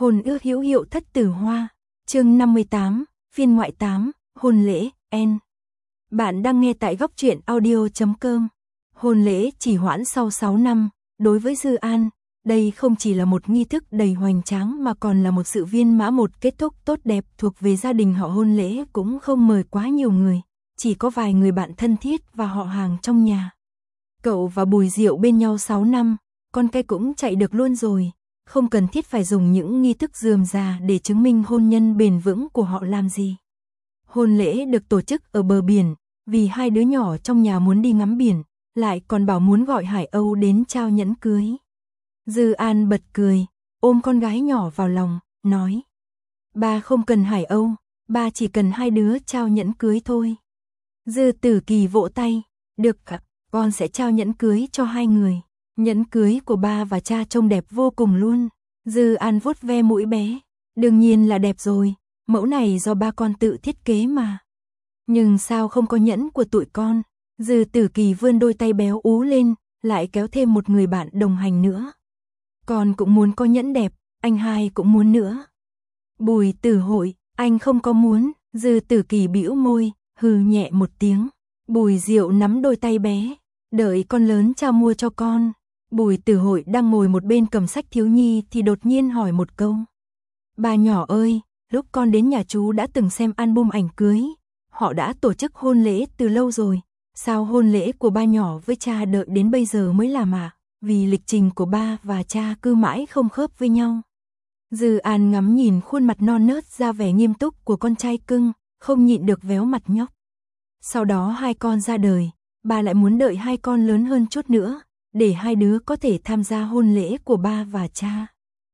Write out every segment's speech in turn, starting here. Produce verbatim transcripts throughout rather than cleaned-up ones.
Hôn ước hữu hiệu thất tử hoa. Chương năm mươi tám, phiên ngoại tám, hôn lễ, N. Bạn đang nghe tại góc truyện audio chấm com. Hôn lễ chỉ hoãn sau sáu năm, đối với Dư An, đây không chỉ là một nghi thức đầy hoành tráng mà còn là một sự viên mãn, một kết thúc tốt đẹp thuộc về gia đình họ. Hôn lễ cũng không mời quá nhiều người, chỉ có vài người bạn thân thiết và họ hàng trong nhà. Cậu và Bùi Diệu bên nhau sáu năm, con cái cũng chạy được luôn rồi, không cần thiết phải dùng những nghi thức rườm rà để chứng minh hôn nhân bền vững của họ làm gì. Hôn lễ được tổ chức ở bờ biển, vì hai đứa nhỏ trong nhà muốn đi ngắm biển, lại còn bảo muốn gọi Hải Âu đến trao nhẫn cưới. Dư An bật cười, ôm con gái nhỏ vào lòng, nói: "Ba không cần Hải Âu, ba chỉ cần hai đứa trao nhẫn cưới thôi." Dư Tử Kỳ vỗ tay, "Được ạ, con sẽ trao nhẫn cưới cho hai người." Nhẫn cưới của ba và cha trông đẹp vô cùng luôn. Dư An vuốt ve mũi bé, "Đương nhiên là đẹp rồi, mẫu này do ba con tự thiết kế mà." "Nhưng sao không có nhẫn của tụi con?" Dư Tử Kỳ vươn đôi tay béo ú lên, lại kéo thêm một người bạn đồng hành nữa. "Con cũng muốn có nhẫn đẹp, anh hai cũng muốn nữa." Bùi Tử Hội, "Anh không có muốn." Dư Tử Kỳ bĩu môi, hừ nhẹ một tiếng. Bùi Diệu nắm đôi tay bé, "Đợi con lớn cha mua cho con." Bùi Tử Hội đang ngồi một bên cầm sách thiếu nhi thì đột nhiên hỏi một câu: "Bà nhỏ ơi, lúc con đến nhà chú đã từng xem album ảnh cưới, họ đã tổ chức hôn lễ từ lâu rồi, sao hôn lễ của ba nhỏ với cha đợi đến bây giờ mới làm à? Vì lịch trình của ba và cha cứ mãi không khớp với nhau." Dư An ngắm nhìn khuôn mặt non nớt ra vẻ nghiêm túc của con trai cưng, không nhịn được véo mặt nhóc. Sau đó hai con ra đời, bà lại muốn đợi hai con lớn hơn chút nữa, để hai đứa có thể tham gia hôn lễ của ba và cha.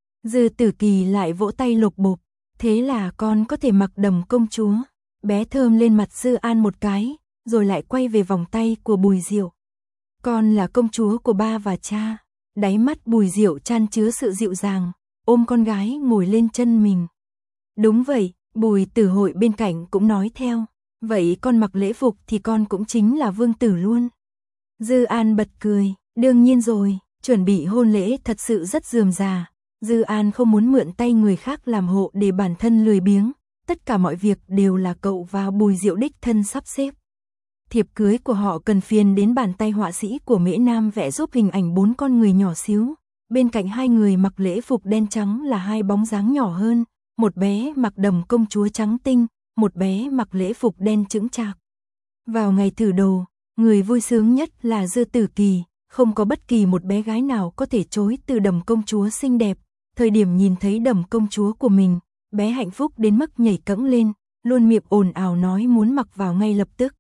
Dư Tử Kỳ lại vỗ tay lục bộp, "Thế là con có thể mặc đầm công chúa." Bé thơm lên mặt Dư An một cái, rồi lại quay về vòng tay của Bùi Diệu. "Con là công chúa của ba và cha." Đáy mắt Bùi Diệu chan chứa sự dịu dàng, ôm con gái ngồi lên chân mình. "Đúng vậy." Bùi Tử Hội bên cạnh cũng nói theo, "Vậy con mặc lễ phục thì con cũng chính là vương tử luôn." Dư An bật cười, "Đương nhiên rồi." Chuẩn bị hôn lễ thật sự rất rườm rà. Dư An không muốn mượn tay người khác làm hộ để bản thân lười biếng, tất cả mọi việc đều là cậu và Bùi Diệu đích thân sắp xếp. Thiệp cưới của họ cần phiền đến bàn tay họa sĩ của Mễ Nam vẽ giúp hình ảnh bốn con người nhỏ xíu. Bên cạnh hai người mặc lễ phục đen trắng là hai bóng dáng nhỏ hơn, một bé mặc đầm công chúa trắng tinh, một bé mặc lễ phục đen chững chạc. Vào ngày thử đồ, người vui sướng nhất là Dư Tử Kỳ, không có bất kỳ một bé gái nào có thể chối từ đầm công chúa xinh đẹp. Thời điểm nhìn thấy đầm công chúa của mình, bé hạnh phúc đến mức nhảy cẫng lên, luôn miệng ồn ào nói muốn mặc vào ngay lập tức.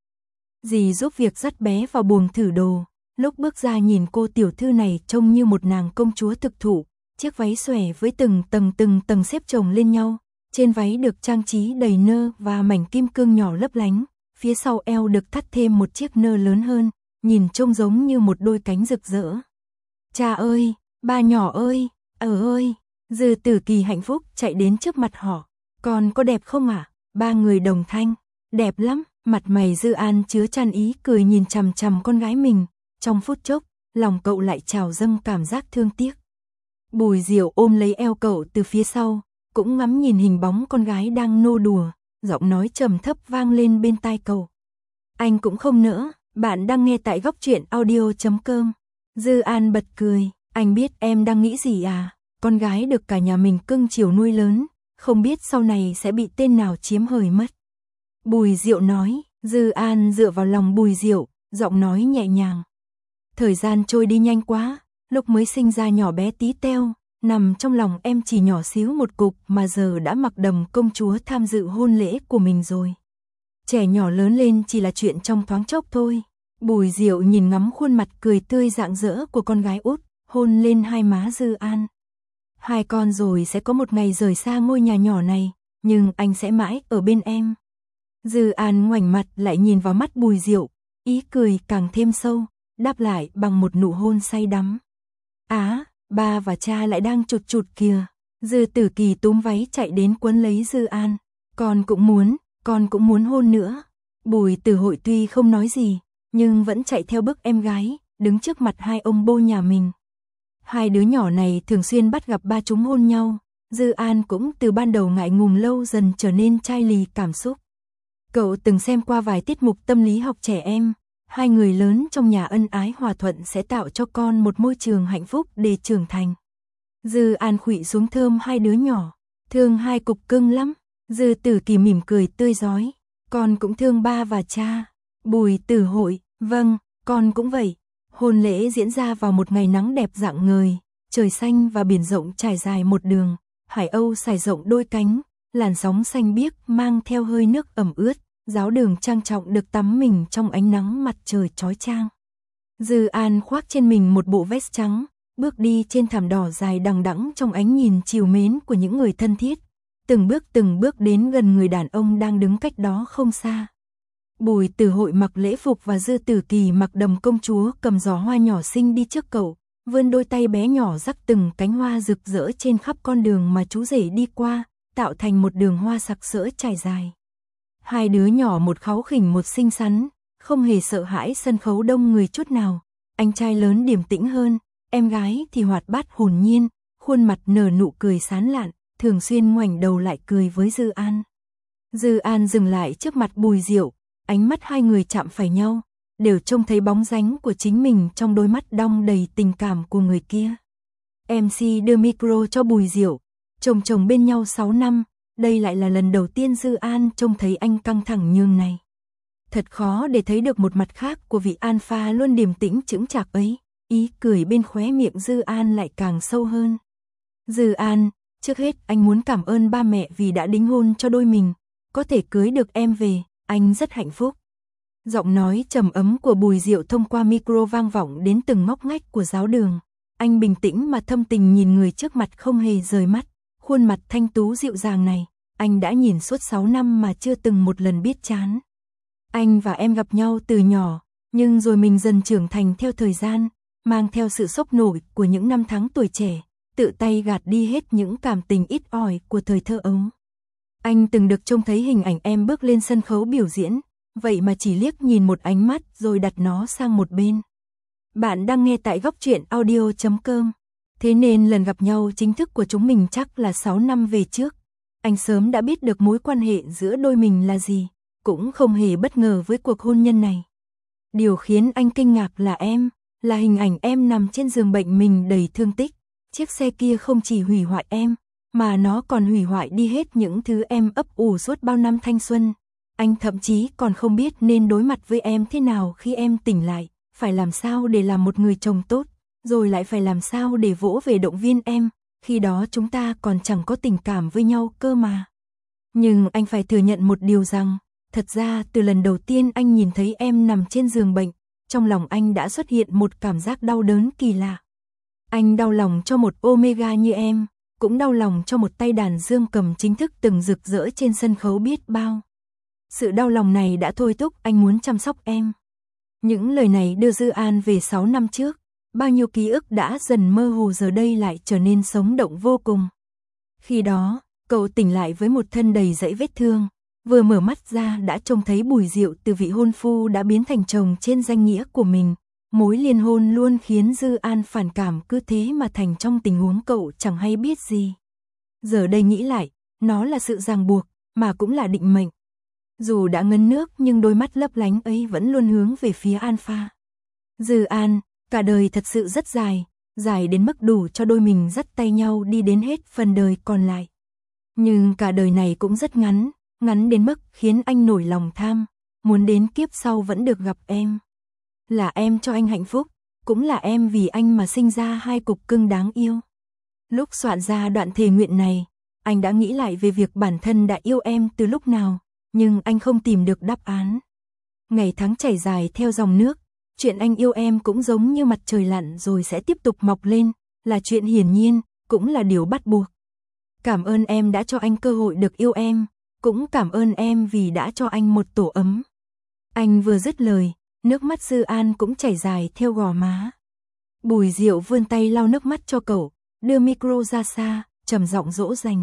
Dì giúp việc dắt bé vào buồng thử đồ, lúc bước ra nhìn cô tiểu thư này trông như một nàng công chúa thực thụ, chiếc váy xòe với từng tầng từng tầng xếp chồng lên nhau, trên váy được trang trí đầy nơ và mảnh kim cương nhỏ lấp lánh, phía sau eo được thắt thêm một chiếc nơ lớn hơn, nhìn trông giống như một đôi cánh rực rỡ. "Cha ơi, ba nhỏ ơi, ở ơi." Dư Tử Kỳ hạnh phúc chạy đến trước mặt họ, "Con có đẹp không ạ?" Ba người đồng thanh, "Đẹp lắm." Mặt mày Dư An chứa chan ý cười nhìn chằm chằm con gái mình, trong phút chốc, lòng cậu lại trào dâng cảm giác thương tiếc. Bùi Diệu ôm lấy eo cậu từ phía sau, cũng ngắm nhìn hình bóng con gái đang nô đùa, giọng nói trầm thấp vang lên bên tai cậu. "Anh cũng không nỡ." Bạn đang nghe tại góc truyện audio chấm com. Dư An bật cười, "Anh biết em đang nghĩ gì à? Con gái được cả nhà mình cưng chiều nuôi lớn, không biết sau này sẽ bị tên nào chiếm hời mất." Bùi Diệu nói. Dư An dựa vào lòng Bùi Diệu, giọng nói nhẹ nhàng. "Thời gian trôi đi nhanh quá, lúc mới sinh ra nhỏ bé tí teo, nằm trong lòng em chỉ nhỏ xíu một cục mà giờ đã mặc đầm công chúa tham dự hôn lễ của mình rồi. Trẻ nhỏ lớn lên chỉ là chuyện trong thoáng chốc thôi." Bùi Diệu nhìn ngắm khuôn mặt cười tươi rạng rỡ của con gái út, hôn lên hai má Dư An. "Hai con rồi sẽ có một ngày rời xa ngôi nhà nhỏ này, nhưng anh sẽ mãi ở bên em." Dư An ngoảnh mặt lại nhìn vào mắt Bùi Diệu, ý cười càng thêm sâu, đáp lại bằng một nụ hôn say đắm. "Á, ba và cha lại đang chụt chụt kìa." Dư Tử Kỳ túm váy chạy đến quấn lấy Dư An, "Con cũng muốn, con cũng muốn hôn nữa." Bùi Tử Hội tuy không nói gì, nhưng vẫn chạy theo bước em gái, đứng trước mặt hai ông bô nhà mình. Hai đứa nhỏ này thường xuyên bắt gặp ba chúng hôn nhau, Dư An cũng từ ban đầu ngại ngùng lâu dần trở nên chai lì cảm xúc. Cậu từng xem qua vài tiết mục tâm lý học trẻ em, hai người lớn trong nhà ân ái hòa thuận sẽ tạo cho con một môi trường hạnh phúc để trưởng thành. Dư An khuỵu xuống thơm hai đứa nhỏ, thương hai cục cưng lắm. Dư Tử Kỳ mỉm cười tươi rói, con cũng thương ba và cha. Bùi Tử Hội, vâng, con cũng vậy. Hôn lễ diễn ra vào một ngày nắng đẹp rạng ngời, trời xanh và biển rộng trải dài một đường, hải âu sải rộng đôi cánh, làn sóng xanh biếc mang theo hơi nước ẩm ướt, giáo đường trang trọng được tắm mình trong ánh nắng mặt trời chói chang. Dư An khoác trên mình một bộ vest trắng, bước đi trên thảm đỏ dài đằng đẵng trong ánh nhìn trìu mến của những người thân thiết, từng bước từng bước đến gần người đàn ông đang đứng cách đó không xa. Bùi Tử Hội mặc lễ phục và Dư Tử Kỳ mặc đầm công chúa cầm giỏ hoa nhỏ xinh đi trước cậu, vươn đôi tay bé nhỏ rắc từng cánh hoa rực rỡ trên khắp con đường mà chú rể đi qua, tạo thành một đường hoa sặc sỡ trải dài. Hai đứa nhỏ một kháu khỉnh một xinh xắn, không hề sợ hãi sân khấu đông người chút nào. Anh trai lớn điềm tĩnh hơn, em gái thì hoạt bát hồn nhiên, khuôn mặt nở nụ cười sán lạn, thường xuyên ngoảnh đầu lại cười với Dư An. Dư An dừng lại trước mặt Bùi Diệu, ánh mắt hai người chạm phải nhau, đều trông thấy bóng dáng của chính mình trong đôi mắt đong đầy tình cảm của người kia. em xê đưa micro cho Bùi Diệu, chồng chồng bên nhau sáu năm, đây lại là lần đầu tiên Dư An trông thấy anh căng thẳng nhường này. Thật khó để thấy được một mặt khác của vị alpha luôn điềm tĩnh chững chạc ấy, ý cười bên khóe miệng Dư An lại càng sâu hơn. Dư An, trước hết anh muốn cảm ơn ba mẹ vì đã đính hôn cho đôi mình, có thể cưới được em về, anh rất hạnh phúc. Giọng nói trầm ấm của Bùi Diệu thông qua micro vang vọng đến từng ngóc ngách của giáo đường. Anh bình tĩnh mà thâm tình nhìn người trước mặt không hề rời mắt, khuôn mặt thanh tú dịu dàng này, anh đã nhìn suốt sáu năm mà chưa từng một lần biết chán. Anh và em gặp nhau từ nhỏ, nhưng rồi mình dần trưởng thành theo thời gian, mang theo sự sốc nổi của những năm tháng tuổi trẻ, tự tay gạt đi hết những cảm tình ít ỏi của thời thơ ấu. Anh từng được trông thấy hình ảnh em bước lên sân khấu biểu diễn, vậy mà chỉ liếc nhìn một ánh mắt rồi đặt nó sang một bên. Bạn đang nghe tại góc truyện audio chấm com. Thế nên lần gặp nhau chính thức của chúng mình chắc là sáu năm về trước. Anh sớm đã biết được mối quan hệ giữa đôi mình là gì, cũng không hề bất ngờ với cuộc hôn nhân này. Điều khiến anh kinh ngạc là em, là hình ảnh em nằm trên giường bệnh mình đầy thương tích. Chiếc xe kia không chỉ hủy hoại em, mà nó còn hủy hoại đi hết những thứ em ấp ủ suốt bao năm thanh xuân. Anh thậm chí còn không biết nên đối mặt với em thế nào khi em tỉnh lại, phải làm sao để làm một người chồng tốt, rồi lại phải làm sao để vỗ về động viên em, khi đó chúng ta còn chẳng có tình cảm với nhau cơ mà. Nhưng anh phải thừa nhận một điều rằng, thật ra từ lần đầu tiên anh nhìn thấy em nằm trên giường bệnh, trong lòng anh đã xuất hiện một cảm giác đau đớn kỳ lạ. Anh đau lòng cho một Omega như em, cũng đau lòng cho một tay đàn dương cầm chính thức từng rực rỡ trên sân khấu biết bao. Sự đau lòng này đã thôi thúc anh muốn chăm sóc em. Những lời này đưa Dư An về sáu năm trước, bao nhiêu ký ức đã dần mơ hồ giờ đây lại trở nên sống động vô cùng. Khi đó, cậu tỉnh lại với một thân đầy dẫy vết thương, vừa mở mắt ra đã trông thấy Bùi Diệu từ vị hôn phu đã biến thành chồng trên danh nghĩa của mình. Mối liên hôn luôn khiến Dư An phản cảm, cứ thế mà thành trong tình huống cậu chẳng hay biết gì. Giờ đây nghĩ lại, nó là sự ràng buộc, mà cũng là định mệnh. Dù đã ngấn nước nhưng đôi mắt lấp lánh ấy vẫn luôn hướng về phía Alpha. Dư An, cả đời thật sự rất dài, dài đến mức đủ cho đôi mình dắt tay nhau đi đến hết phần đời còn lại. Nhưng cả đời này cũng rất ngắn, ngắn đến mức khiến anh nổi lòng tham, muốn đến kiếp sau vẫn được gặp em. Là em cho anh hạnh phúc, cũng là em vì anh mà sinh ra hai cục cưng đáng yêu. Lúc soạn ra đoạn thề nguyện này, anh đã nghĩ lại về việc bản thân đã yêu em từ lúc nào, nhưng anh không tìm được đáp án. Ngày tháng chảy dài theo dòng nước, chuyện anh yêu em cũng giống như mặt trời lặn rồi sẽ tiếp tục mọc lên, là chuyện hiển nhiên, cũng là điều bắt buộc. Cảm ơn em đã cho anh cơ hội được yêu em, cũng cảm ơn em vì đã cho anh một tổ ấm. Anh vừa dứt lời, nước mắt Dư An cũng chảy dài theo gò má. Bùi Diệu vươn tay lau nước mắt cho cậu, đưa micro ra xa, trầm giọng dỗ dành.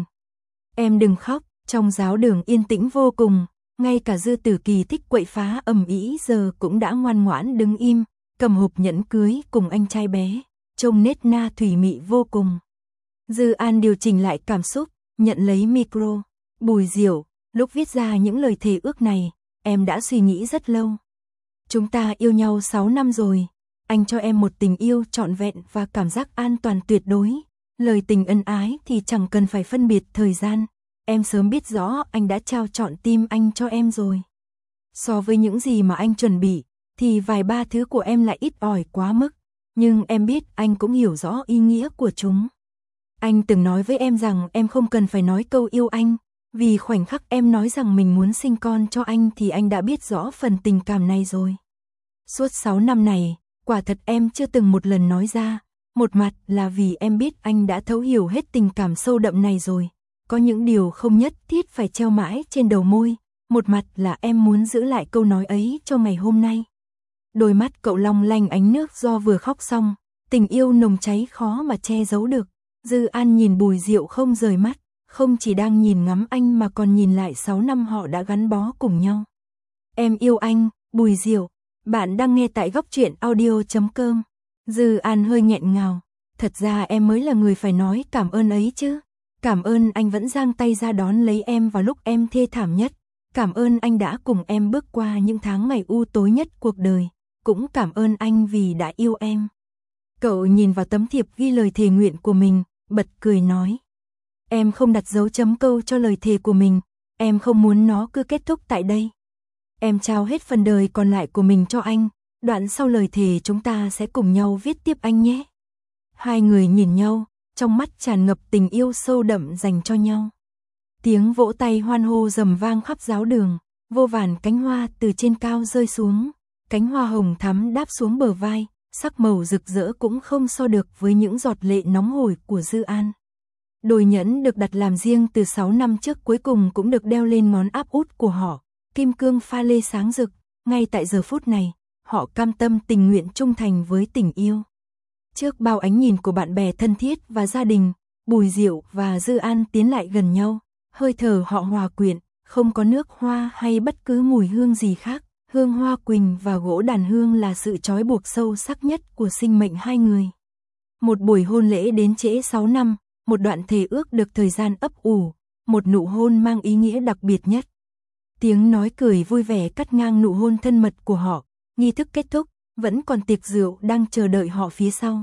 Em đừng khóc. Trong giáo đường yên tĩnh vô cùng, ngay cả Dư Tử Kỳ thích quậy phá ầm ĩ giờ cũng đã ngoan ngoãn đứng im, cầm hộp nhẫn cưới cùng anh trai bé, trông nết na thủy mị vô cùng. Dư An điều chỉnh lại cảm xúc, nhận lấy micro. Bùi Diệu, lúc viết ra những lời thề ước này, em đã suy nghĩ rất lâu. Chúng ta yêu nhau sáu năm rồi, anh cho em một tình yêu trọn vẹn và cảm giác an toàn tuyệt đối. Lời tình ân ái thì chẳng cần phải phân biệt thời gian, em sớm biết rõ anh đã trao trọn tim anh cho em rồi. So với những gì mà anh chuẩn bị, thì vài ba thứ của em lại ít ỏi quá mức, nhưng em biết anh cũng hiểu rõ ý nghĩa của chúng. Anh từng nói với em rằng em không cần phải nói câu yêu anh, vì khoảnh khắc em nói rằng mình muốn sinh con cho anh thì anh đã biết rõ phần tình cảm này rồi. Suốt sáu năm này, quả thật em chưa từng một lần nói ra, một mặt là vì em biết anh đã thấu hiểu hết tình cảm sâu đậm này rồi, có những điều không nhất thiết phải treo mãi trên đầu môi, một mặt là em muốn giữ lại câu nói ấy cho ngày hôm nay. Đôi mắt cậu long lanh ánh nước do vừa khóc xong, tình yêu nồng cháy khó mà che giấu được. Dư An nhìn Bùi Diệu không rời mắt, không chỉ đang nhìn ngắm anh mà còn nhìn lại sáu năm họ đã gắn bó cùng nhau. Em yêu anh, Bùi Diệu. Bạn đang nghe tại góc truyện audio chấm com. Dư An hơi nghẹn ngào. Thật ra em mới là người phải nói cảm ơn ấy chứ. Cảm ơn anh vẫn giang tay ra đón lấy em vào lúc em thê thảm nhất. Cảm ơn anh đã cùng em bước qua những tháng ngày u tối nhất cuộc đời. Cũng cảm ơn anh vì đã yêu em. Cậu nhìn vào tấm thiệp ghi lời thề nguyện của mình, bật cười nói. Em không đặt dấu chấm câu cho lời thề của mình, em không muốn nó cứ kết thúc tại đây. Em trao hết phần đời còn lại của mình cho anh, đoạn sau lời thề chúng ta sẽ cùng nhau viết tiếp anh nhé. Hai người nhìn nhau, trong mắt tràn ngập tình yêu sâu đậm dành cho nhau. Tiếng vỗ tay hoan hô rầm vang khắp giáo đường, vô vàn cánh hoa từ trên cao rơi xuống, cánh hoa hồng thắm đáp xuống bờ vai, sắc màu rực rỡ cũng không so được với những giọt lệ nóng hổi của Dư An. Đôi nhẫn được đặt làm riêng từ sáu năm trước cuối cùng cũng được đeo lên ngón áp út của họ, kim cương pha lê sáng rực, ngay tại giờ phút này, họ cam tâm tình nguyện trung thành với tình yêu. Trước bao ánh nhìn của bạn bè thân thiết và gia đình, Bùi Diệu và Dư An tiến lại gần nhau, hơi thở họ hòa quyện, không có nước hoa hay bất cứ mùi hương gì khác, hương hoa quỳnh và gỗ đàn hương là sự trói buộc sâu sắc nhất của sinh mệnh hai người. Một buổi hôn lễ đến trễ sáu năm, một đoạn thề ước được thời gian ấp ủ, một nụ hôn mang ý nghĩa đặc biệt nhất. Tiếng nói cười vui vẻ cắt ngang nụ hôn thân mật của họ, nghi thức kết thúc, vẫn còn tiệc rượu đang chờ đợi họ phía sau.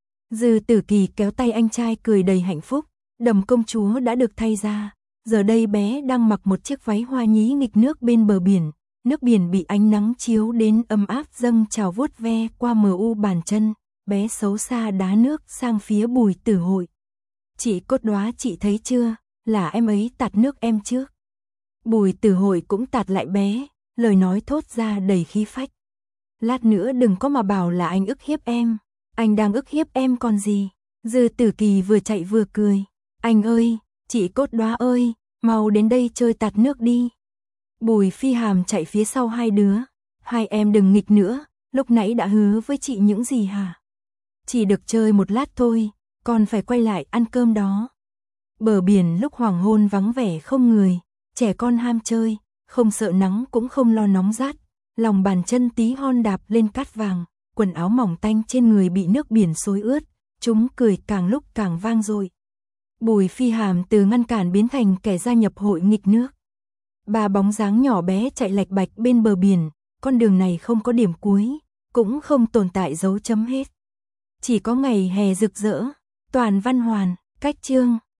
Dư Tử Kỳ kéo tay anh trai cười đầy hạnh phúc, Đầm công chúa đã được thay ra, giờ đây bé đang mặc một chiếc váy hoa nhí nghịch nước bên bờ biển, nước biển bị ánh nắng chiếu đến ấm áp dâng trào vuốt ve qua mờ u bàn chân, bé xấu xa đá nước sang phía Bùi Tử Hội. Chị Cốt Đóa chị thấy chưa, là em ấy tạt nước em trước. Bùi Tử Hội cũng tạt lại bé, lời nói thốt ra đầy khí phách. Lát nữa đừng có mà bảo là anh ức hiếp em, anh đang ức hiếp em còn gì. Dư Tử Kỳ vừa chạy vừa cười. Anh ơi, chị Cốt Đóa ơi, mau đến đây chơi tạt nước đi. Bùi Phi Hàm chạy phía sau hai đứa. Hai em đừng nghịch nữa, lúc nãy đã hứa với chị những gì hả? Chỉ được chơi một lát thôi, còn phải quay lại ăn cơm đó. Bờ biển lúc hoàng hôn vắng vẻ không người, trẻ con ham chơi, không sợ nắng cũng không lo nóng rát, lòng bàn chân tí hon đạp lên cát vàng, quần áo mỏng tanh trên người bị nước biển xối ướt, chúng cười càng lúc càng vang dội. Bùi Phi Hàm từ ngăn cản biến thành kẻ gia nhập hội nghịch nước. Ba bóng dáng nhỏ bé chạy lạch bạch bên bờ biển, con đường này không có điểm cuối, cũng không tồn tại dấu chấm hết. Chỉ có ngày hè rực rỡ, toàn văn hoàn, cách chương.